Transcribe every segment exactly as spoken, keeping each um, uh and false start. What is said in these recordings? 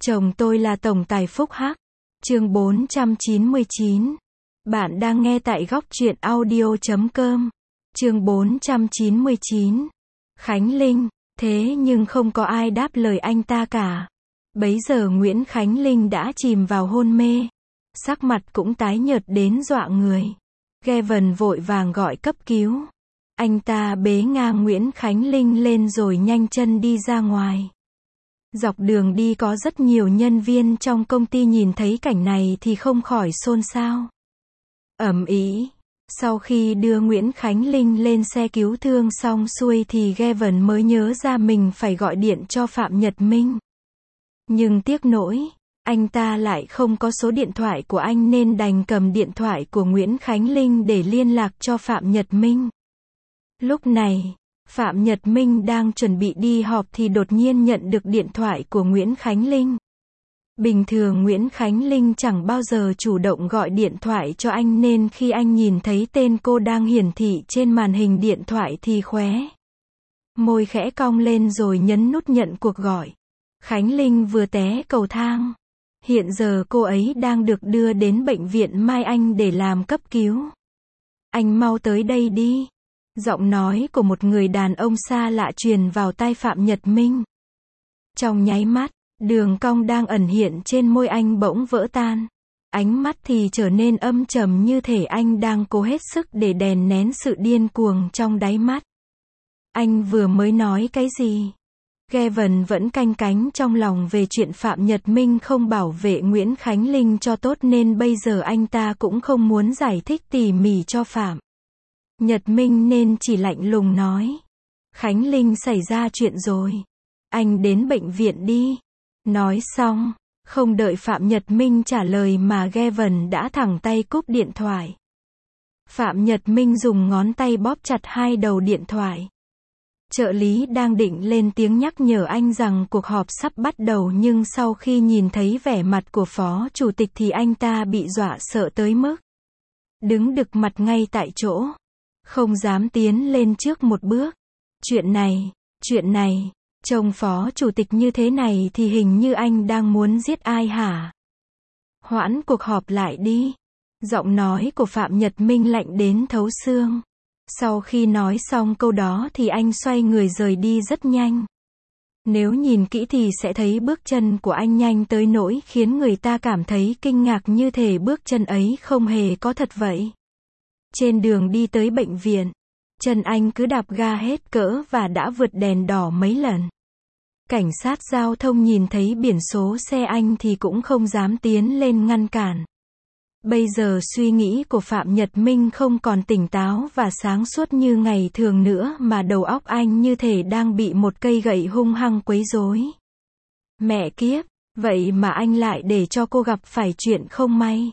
Chồng tôi là tổng tài phúc hắc. Chương bốn trăm chín mươi chín. Bạn đang nghe tại góc truyện audio chấm com. Chương bốn trăm chín mươi chín. Khánh Linh. Thế nhưng không có ai đáp lời anh ta cả. Bấy giờ Nguyễn Khánh Linh đã chìm vào hôn mê. Sắc mặt cũng tái nhợt đến dọa người. Gavin vội vàng gọi cấp cứu. Anh ta bế ngang Nguyễn Khánh Linh lên rồi nhanh chân đi ra ngoài. Dọc đường đi có rất nhiều nhân viên trong công ty nhìn thấy cảnh này thì không khỏi xôn xao. Ầm ĩ. Sau khi đưa Nguyễn Khánh Linh lên xe cứu thương xong xuôi thì Gavin mới nhớ ra mình phải gọi điện cho Phạm Nhật Minh. Nhưng tiếc nỗi, anh ta lại không có số điện thoại của anh nên đành cầm điện thoại của Nguyễn Khánh Linh để liên lạc cho Phạm Nhật Minh. Lúc này, Phạm Nhật Minh đang chuẩn bị đi họp thì đột nhiên nhận được điện thoại của Nguyễn Khánh Linh. Bình thường Nguyễn Khánh Linh chẳng bao giờ chủ động gọi điện thoại cho anh nên khi anh nhìn thấy tên cô đang hiển thị trên màn hình điện thoại thì khóe môi khẽ cong lên rồi nhấn nút nhận cuộc gọi. Khánh Linh vừa té cầu thang. Hiện giờ cô ấy đang được đưa đến bệnh viện Mai Anh để làm cấp cứu. Anh mau tới đây đi. Giọng nói của một người đàn ông xa lạ truyền vào tai Phạm Nhật Minh. Trong nháy mắt, đường cong đang ẩn hiện trên môi anh bỗng vỡ tan. Ánh mắt thì trở nên âm trầm như thể anh đang cố hết sức để đè nén sự điên cuồng trong đáy mắt. Anh vừa mới nói cái gì? Gavin vẫn canh cánh trong lòng về chuyện Phạm Nhật Minh không bảo vệ Nguyễn Khánh Linh cho tốt nên bây giờ anh ta cũng không muốn giải thích tỉ mỉ cho Phạm Nhật Minh nên chỉ lạnh lùng nói. Khánh Linh xảy ra chuyện rồi. Anh đến bệnh viện đi. Nói xong, không đợi Phạm Nhật Minh trả lời mà Gavin đã thẳng tay cúp điện thoại. Phạm Nhật Minh dùng ngón tay bóp chặt hai đầu điện thoại. Trợ lý đang định lên tiếng nhắc nhở anh rằng cuộc họp sắp bắt đầu nhưng sau khi nhìn thấy vẻ mặt của phó chủ tịch thì anh ta bị dọa sợ tới mức đứng đực mặt ngay tại chỗ. Không dám tiến lên trước một bước. Chuyện này, chuyện này, trông phó chủ tịch như thế này thì hình như anh đang muốn giết ai hả? Hoãn cuộc họp lại đi. Giọng nói của Phạm Nhật Minh lạnh đến thấu xương. Sau khi nói xong câu đó thì anh xoay người rời đi rất nhanh. Nếu nhìn kỹ thì sẽ thấy bước chân của anh nhanh tới nỗi khiến người ta cảm thấy kinh ngạc như thể bước chân ấy không hề có thật vậy. Trên đường đi tới bệnh viện, chân anh cứ đạp ga hết cỡ và đã vượt đèn đỏ mấy lần. Cảnh sát giao thông nhìn thấy biển số xe anh thì cũng không dám tiến lên ngăn cản. Bây giờ suy nghĩ của Phạm Nhật Minh không còn tỉnh táo và sáng suốt như ngày thường nữa mà đầu óc anh như thể đang bị một cây gậy hung hăng quấy rối. Mẹ kiếp, vậy mà anh lại để cho cô gặp phải chuyện không may.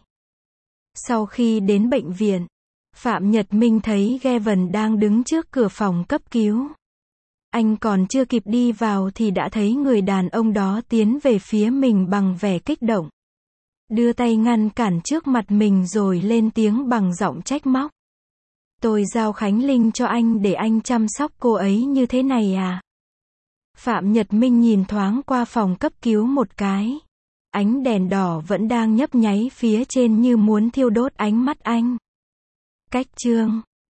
Sau khi đến bệnh viện, Phạm Nhật Minh thấy Gavin đang đứng trước cửa phòng cấp cứu. Anh còn chưa kịp đi vào thì đã thấy người đàn ông đó tiến về phía mình bằng vẻ kích động. Đưa tay ngăn cản trước mặt mình rồi lên tiếng bằng giọng trách móc. Tôi giao Khánh Linh cho anh để anh chăm sóc cô ấy như thế này à? Phạm Nhật Minh nhìn thoáng qua phòng cấp cứu một cái. Ánh đèn đỏ vẫn đang nhấp nháy phía trên như muốn thiêu đốt ánh mắt anh. Cách chương